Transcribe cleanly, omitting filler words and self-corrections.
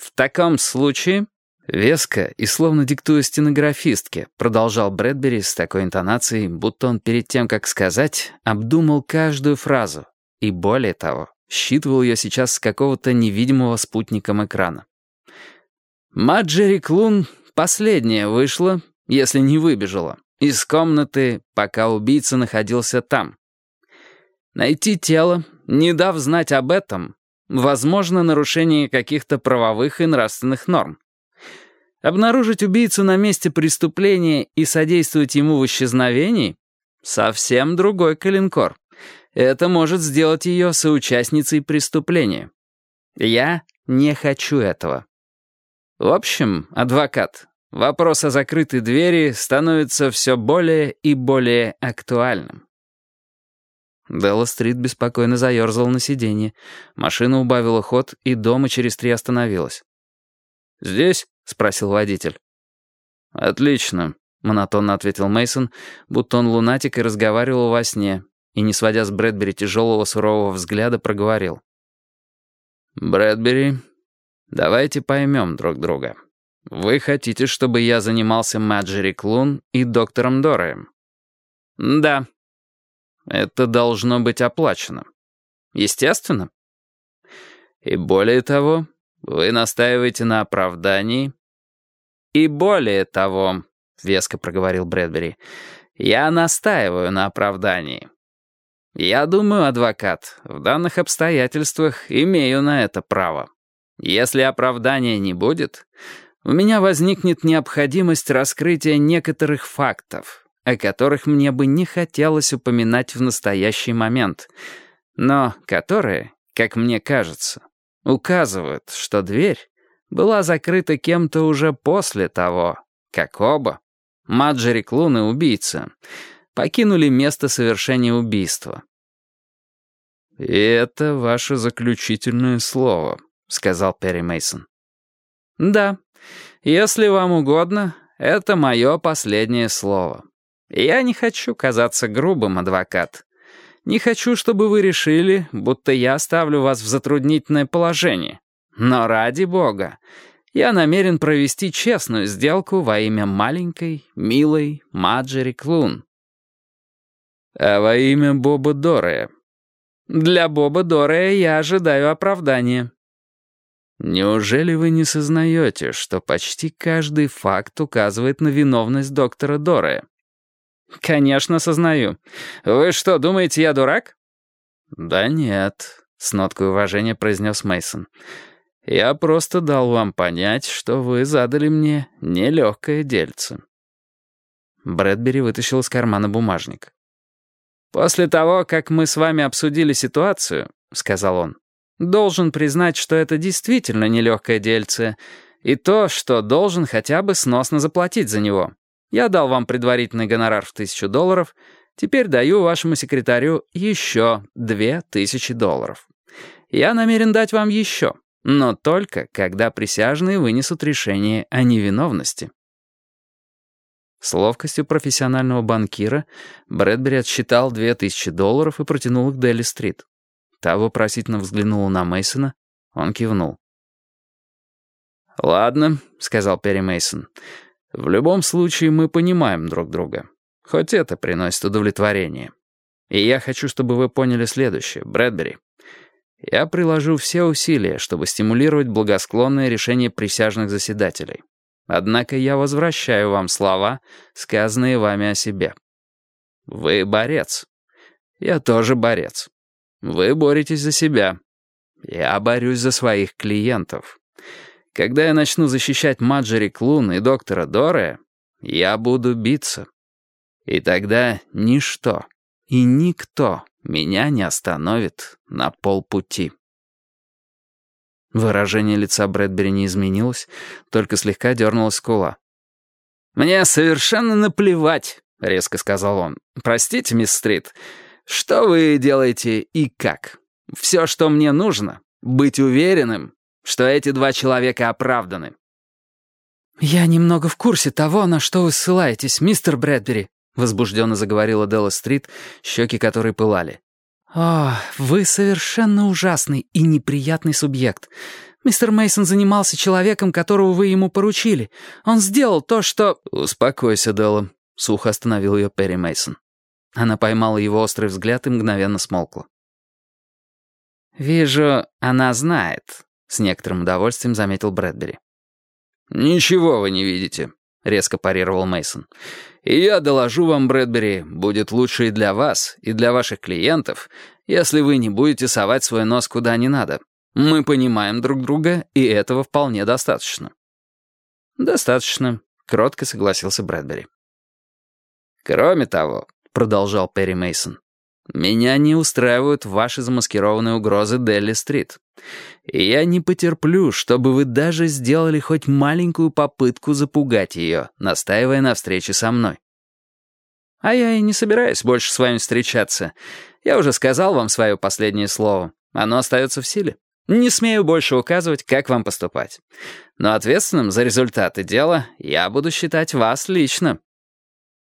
«В таком случае...» Веско и словно диктуя стенографистке, продолжал Брэдбери с такой интонацией, будто он перед тем, как сказать, обдумал каждую фразу и, более того, считывал ее сейчас с какого-то невидимого спутником экрана. Маджери Клун последняя вышла, если не выбежала, из комнаты, пока убийца находился там. Найти тело, не дав знать об этом, возможно нарушение каких-то правовых и нравственных норм. Обнаружить убийцу на месте преступления и содействовать ему в исчезновении — совсем другой калинкор. Это может сделать ее соучастницей преступления. Я не хочу этого. В общем, адвокат, вопрос о закрытой двери становится все более и более актуальным. Делла-стрит беспокойно заерзал на сиденье. Машина убавила ход, и дома через 3 остановилась. «Здесь?» — спросил водитель. «Отлично», — монотонно ответил Мейсон, будто он лунатик и разговаривал во сне, и, не сводя с Брэдбери тяжелого сурового взгляда, проговорил. «Брэдбери, давайте поймем друг друга. Вы хотите, чтобы я занимался Маджери Клун и доктором Дораем?» «Да». «Это должно быть оплачено». «Естественно». «И более того, вы настаиваете на оправдании?» «И более того», — веско проговорил Брэдбери, «я настаиваю на оправдании. Я думаю, адвокат, в данных обстоятельствах имею на это право. Если оправдания не будет, у меня возникнет необходимость раскрытия некоторых фактов, о которых мне бы не хотелось упоминать в настоящий момент, но которые, как мне кажется, указывают, что дверь была закрыта кем-то уже после того, как оба, Маджери Клун и убийца, покинули место совершения убийства. «И это ваше заключительное слово», — сказал Перри Мейсон. «Да, если вам угодно, это мое последнее слово. Я не хочу казаться грубым, адвокат. Не хочу, чтобы вы решили, будто я ставлю вас в затруднительное положение. Но ради бога, я намерен провести честную сделку во имя маленькой, милой Маджери Клун». «А во имя Боба Дорая?» «Для Боба Дорая я ожидаю оправдания». «Неужели вы не сознаете, что почти каждый факт указывает на виновность доктора Дорая?» «Конечно, сознаю. Вы что, думаете, я дурак?» «Да нет», — с ноткой уважения произнес Мейсон. «Я просто дал вам понять, что вы задали мне нелегкое дельце». Брэдбери вытащил из кармана бумажник. «После того, как мы с вами обсудили ситуацию, — сказал он, — должен признать, что это действительно нелегкое дельце, и то, что должен хотя бы сносно заплатить за него. Я дал вам предварительный гонорар в $1000, теперь даю вашему секретарю еще $2000. Я намерен дать вам еще, но только когда присяжные вынесут решение о невиновности». С ловкостью профессионального банкира Брэдбери отсчитал $2000 и протянул их Делли-стрит. Та вопросительно взглянула на Мейсона, он кивнул. «Ладно», — сказал Перри Мейсон. «В любом случае мы понимаем друг друга. Хоть это приносит удовлетворение. И я хочу, чтобы вы поняли следующее, Брэдбери. Я приложу все усилия, чтобы стимулировать благосклонное решение присяжных заседателей. Однако я возвращаю вам слова, сказанные вами о себе. Вы борец. Я тоже борец. Вы боретесь за себя. Я борюсь за своих клиентов. Когда я начну защищать Маджери Клун и доктора Дорая, я буду биться. И тогда ничто и никто меня не остановит на полпути». Выражение лица Брэдбери не изменилось, только слегка дернулась скула. «Мне совершенно наплевать», — резко сказал он. «Простите, мисс Стрит, что вы делаете и как? Все, что мне нужно, быть уверенным, что эти 2 человека оправданы». «Я немного в курсе того, на что вы ссылаетесь, мистер Брэдбери», — возбужденно заговорила Делла-стрит, щеки которой пылали. «О, вы совершенно ужасный и неприятный субъект. «Мистер Мейсон занимался человеком, которого вы ему поручили. Он сделал то, что...» «Успокойся, Делла», — сухо остановил ее Перри Мейсон. Она поймала его острый взгляд и мгновенно смолкла. «Вижу, она знает», — с некоторым удовольствием заметил Брэдбери. «Ничего вы не видите», — резко парировал Мейсон. «И я доложу вам, Брэдбери, будет лучше и для вас, и для ваших клиентов, если вы не будете совать свой нос куда не надо. Мы понимаем друг друга, и этого вполне достаточно». «Достаточно», — кротко согласился Брэдбери. «Кроме того», — продолжал Перри Мейсон, «меня не устраивают ваши замаскированные угрозы Делли-стрит. И я не потерплю, чтобы вы даже сделали хоть маленькую попытку запугать ее, настаивая на встрече со мной». «А я и не собираюсь больше с вами встречаться. Я уже сказал вам свое последнее слово. Оно остается в силе. Не смею больше указывать, как вам поступать. Но ответственным за результаты дела я буду считать вас лично».